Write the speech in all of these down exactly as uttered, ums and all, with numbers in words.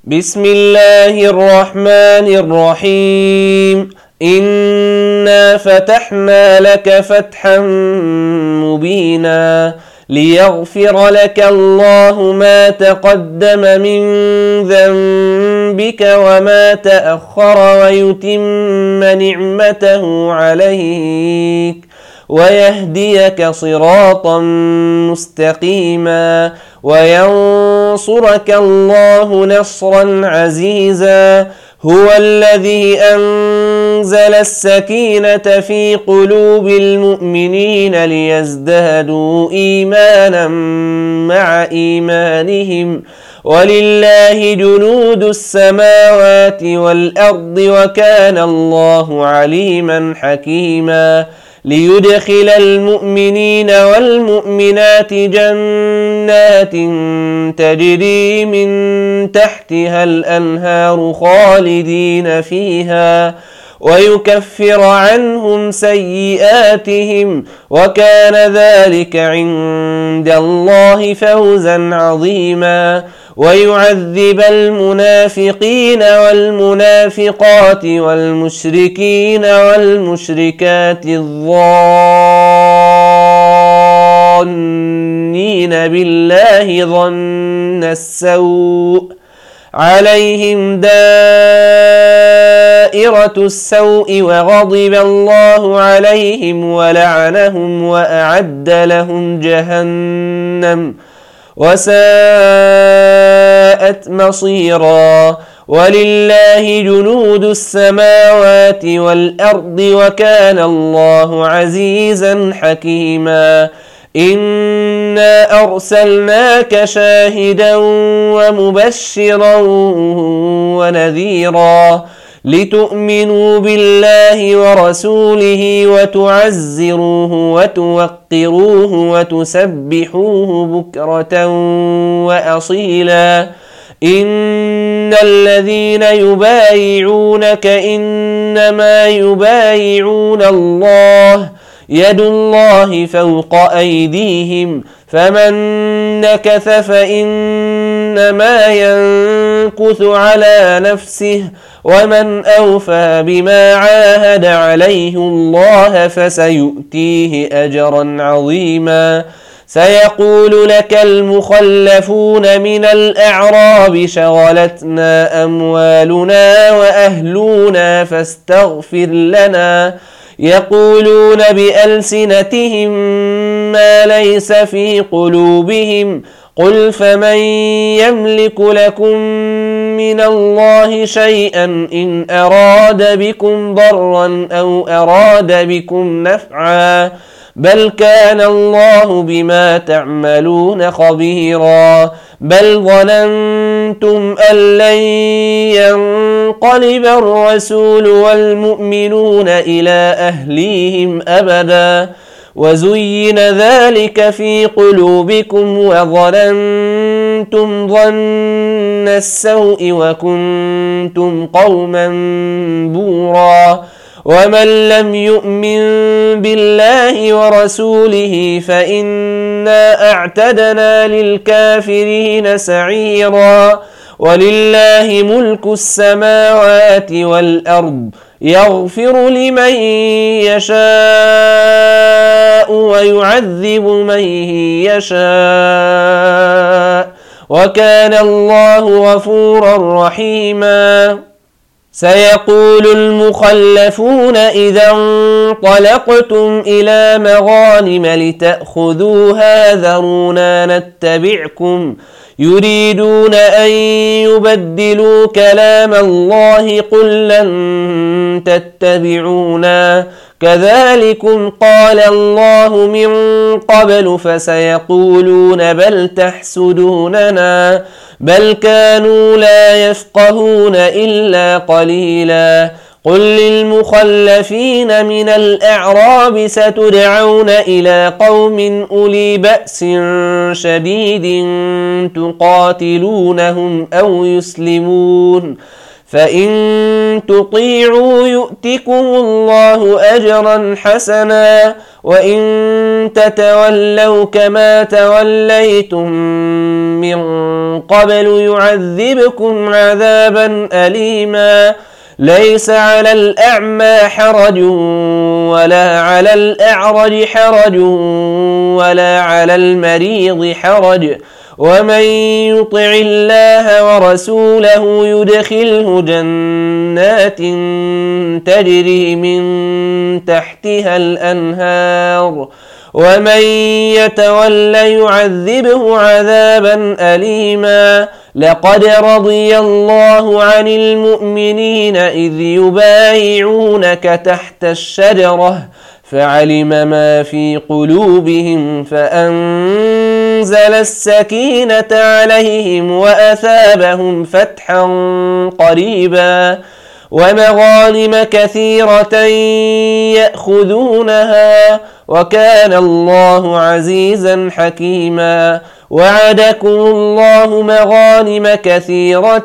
بسم الله الرحمن الرحيم. إنا فتحنا لك فتحا مبينا ليغفر لك الله ما تقدم من ذنبك وما تأخر ويتم نعمته عليك ويهديك صراطا مستقيما وينصرك الله نصرا عزيزا. هو الذي أنزل السكينة في قلوب المؤمنين ليزدادوا إيمانا مع إيمانهم ولله جنود السماوات والأرض وكان الله عليما حكيما. ليدخل المؤمنين والمؤمنات جنات تجري من تحتها الأنهار خالدين فيها ويكفر عنهم سيئاتهم وكان ذلك عند الله فوزا عظيما. ويعذب المنافقين والمنافقات والمشركين والمشركات الظانين بالله ظن السوء عليهم دائرة السوء وغضب الله عليهم ولعنهم وأعد لهم جهنم وساءت مصيرا. ولله جنود السماوات والأرض وكان الله عزيزا حكيما. إنا أرسلناك شاهدا ومبشرا ونذيرا لتؤمنوا بالله ورسوله وتعزروه وتوقروه وتسبحوه بكرة وأصيلا. إن الذين يبايعونك إنما يبايعون الله يد الله فوق أيديهم فمن نكث فإنما ينكث على نفسه ومن أوفى بما عاهد عليه الله فسيؤتيه أجرا عظيما. سيقول لك المخلفون من الأعراب شغلتنا أموالنا وأهلنا فاستغفر لنا يقولون بألسنتهم ما ليس في قلوبهم قل فمن يملك لكم من الله شيئا إن أراد بكم ضرا أو أراد بكم نفعا بل كان الله بما تعملون خبيرا. بل ظننتم أن لن ينقلب الرسول والمؤمنون إلى أهليهم أبدا وزين ذلك في قلوبكم وظننتم ظن السوء وكنتم قوما بورا. ومن لم يؤمن بالله ورسوله فإنا أعتدنا للكافرين سعيرا. ولله ملك السماوات والأرض يغفر لمن يشاء ويعذب من يشاء وكان الله غفورا رحيما. سيقول المخلفون إذا انطلقتم إلى مغانم لتأخذوها ذرونا نتبعكم يريدون أن يبدلوا كلام الله قل لن تتبعونا كذلكم قال الله من قبل فسيقولون بل تحسدوننا بل كانوا لا يفقهون إلا قليلا. قل للمخلفين من الأعراب ستدعون إلى قوم أولي بأس شديد تقاتلونهم أو يسلمون فإن تطيعوا يؤتكم الله أجرا حسنا وإن تتولوا كما توليتم من قبل يعذبكم عذابا أليما ليس على الأعمى حرج ولا على الأعرج حرج ولا على المريض حرج ومن يطع الله ورسوله يدخله جنات تجري من تحتها الأنهار ومن يتولى يعذبه عذابا أليما لقد رضي الله عن المؤمنين إذ يبايعونك تحت الشجرة فعلم ما في قلوبهم فأنزل السكينة عليهم وأثابهم فتحا قريبا ومغانم كثيرة يأخذونها وكان الله عزيزا حكيما وعدكم الله مغانم كثيرة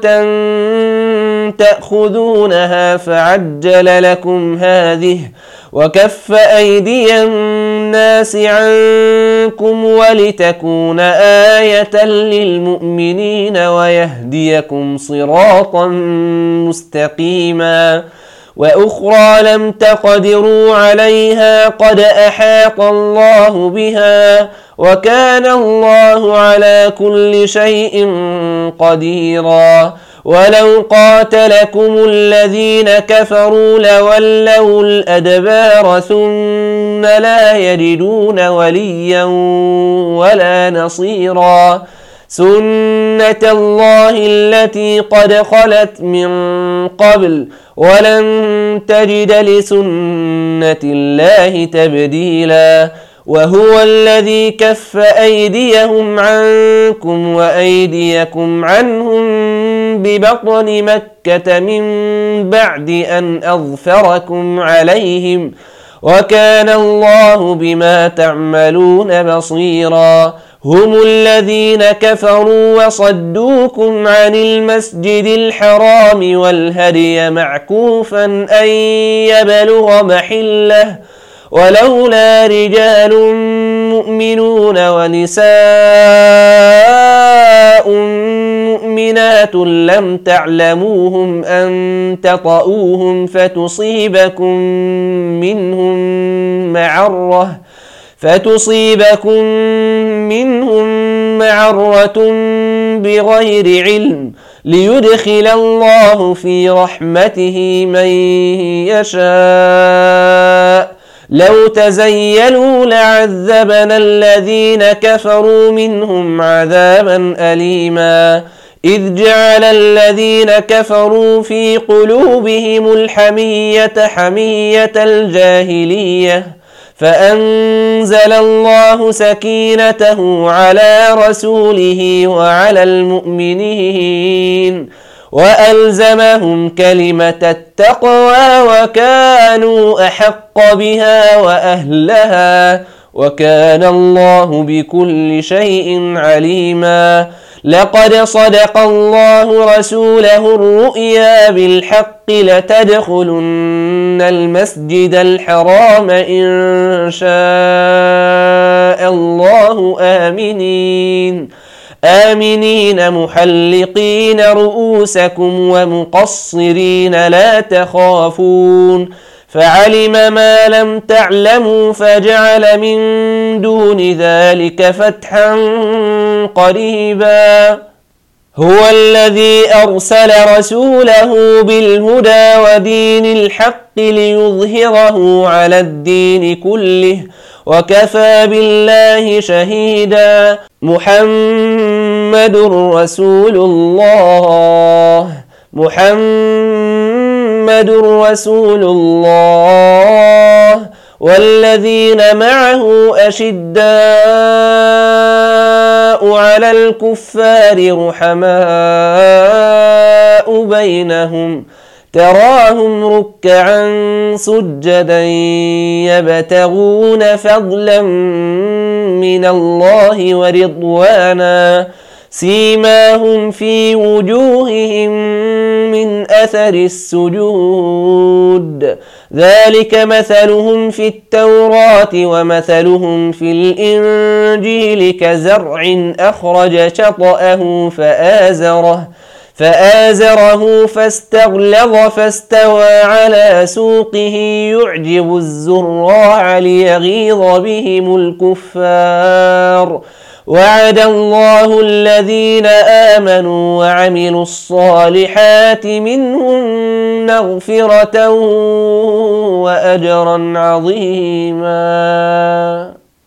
تأخذونها فعجل لكم هذه وكف أيدي الناس عنكم ولتكون آية للمؤمنين ويهديكم صراطا مستقيما وأخرى لم تقدروا عليها قد أحاط الله بها وكان الله على كل شيء قديرا ولو قاتلكم الذين كفروا لولوا الأدبار ثم لا يجدون وليا ولا نصيرا سنة الله التي قد خلت من قبل ولن تجد لسنة الله تبديلا وهو الذي كف أيديهم عنكم وأيديكم عنهم ببطن مكة من بعد أن أظفركم عليهم وكان الله بما تعملون بصيرا هم الذين كفروا وصدوكم عن المسجد الحرام والهدي معكوفا أن يبلغ محله ولولا رجال مؤمنون ونساء مؤمنات لم تعلموهم أن تطؤوهم فتصيبكم منهم معرة فتصيبكم منهم معرة بغير علم ليدخل الله في رحمته من يشاء لو تزيلوا لعذبنا الذين كفروا منهم عذابا أليما إذ جعل الذين كفروا في قلوبهم الحمية حمية الجاهلية فأنزل الله سكينته على رسوله وعلى المؤمنين وألزمهم كلمة التقوى وكانوا أحق بها وأهلها وكان الله بكل شيء عليما لقد صدق الله رسوله الرؤيا بالحق لتدخلن المسجد الحرام إن شاء الله آمنين آمنين محلقين رؤوسكم ومقصرين لا تخافون فعلم ما لم تعلموا فجعل من دون ذلك فتحا قريبا هو الذي أرسل رسوله بالهدى ودين الحق ليظهره على الدين كله وكفى بالله شهيدا محمد رسول الله محمد رسول الله والذين معه أشداء على الكفار رحماء بينهم تراهم ركعا سجدا يبتغون فضلا من الله ورضوانا سيماهم في وجوههم من أثر السجود ذلك مثلهم في التوراة ومثلهم في الإنجيل كزرع أخرج شطأه فآزره فآزره فاستغلظ فاستوى على سوقه يعجب الزراع ليغيظ بهم الكفار وعد الله الذين آمنوا وعملوا الصالحات منهم مغفرة وأجرا عظيما.